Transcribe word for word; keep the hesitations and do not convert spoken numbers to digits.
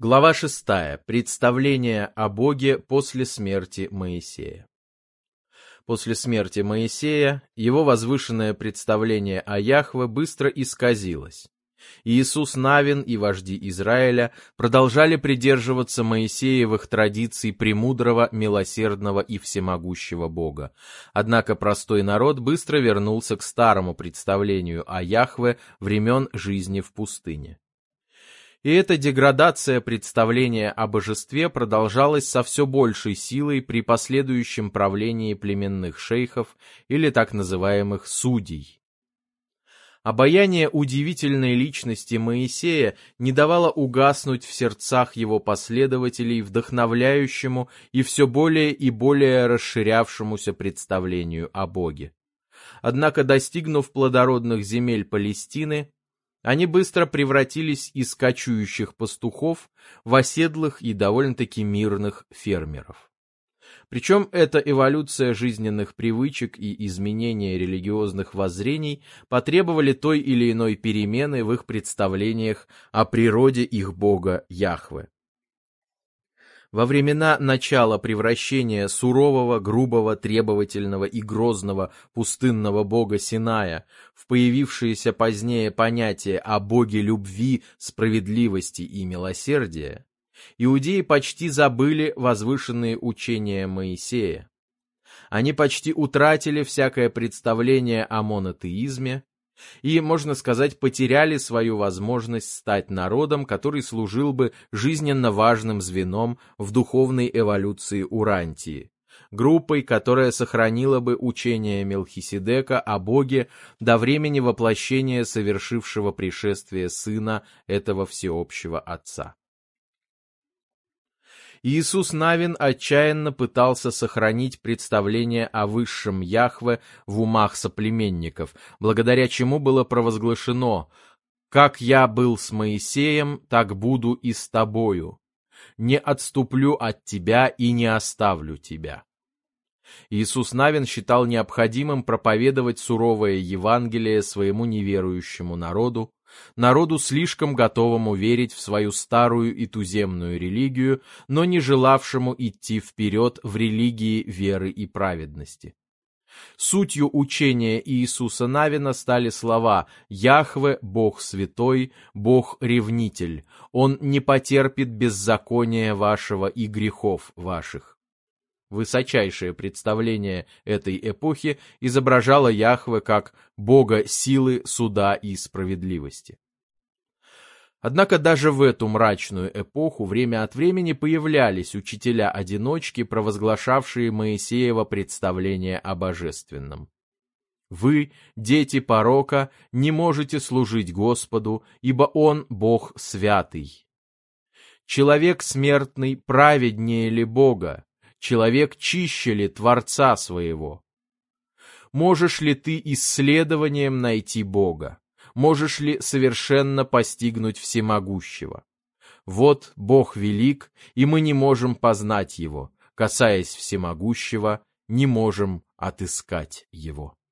Глава шестая. Представление о Боге после смерти Моисея. После смерти Моисея его возвышенное представление о Яхве быстро исказилось. Иисус Навин и вожди Израиля продолжали придерживаться Моисеевых традиций премудрого, милосердного и всемогущего Бога. Однако простой народ быстро вернулся к старому представлению о Яхве времен жизни в пустыне. И эта деградация представления о божестве продолжалась со все большей силой при последующем правлении племенных шейхов или так называемых судей. Обаяние удивительной личности Моисея не давало угаснуть в сердцах его последователей вдохновляющему и все более и более расширявшемуся представлению о Боге. Однако, достигнув плодородных земель Палестины, они быстро превратились из кочующих пастухов в оседлых и довольно-таки мирных фермеров. Причем эта эволюция жизненных привычек и изменение религиозных воззрений потребовали той или иной перемены в их представлениях о природе их бога Яхве. Во времена начала превращения сурового, грубого, требовательного и грозного пустынного бога Синая в появившееся позднее понятие о боге любви, справедливости и милосердия, иудеи почти забыли возвышенные учения Моисея. Они почти утратили всякое представление о монотеизме и, можно сказать, потеряли свою возможность стать народом, который служил бы жизненно важным звеном в духовной эволюции Урантии, группой, которая сохранила бы учение Мелхиседека о Боге до времени воплощения совершившего пришествие Сына этого всеобщего Отца. Иисус Навин отчаянно пытался сохранить представление о высшем Яхве в умах соплеменников, благодаря чему было провозглашено: «Как я был с Моисеем, так буду и с тобою. Не отступлю от тебя и не оставлю тебя». Иисус Навин считал необходимым проповедовать суровое Евангелие своему неверующему народу, народу, слишком готовому верить в свою старую и туземную религию, но не желавшему идти вперед в религии веры и праведности. Сутью учения Иисуса Навина стали слова «Яхве – Бог святой, Бог ревнитель, Он не потерпит беззакония вашего и грехов ваших». Высочайшее представление этой эпохи изображало Яхве как Бога силы, суда и справедливости. Однако даже в эту мрачную эпоху время от времени появлялись учителя-одиночки, провозглашавшие Моисеево представление о божественном. «Вы, дети порока, не можете служить Господу, ибо Он Бог святый. Человек смертный праведнее ли Бога? Человек чище ли Творца своего? Можешь ли ты исследованием найти Бога? Можешь ли совершенно постигнуть Всемогущего? Вот Бог велик, и мы не можем познать Его, касаясь Всемогущего, не можем отыскать Его.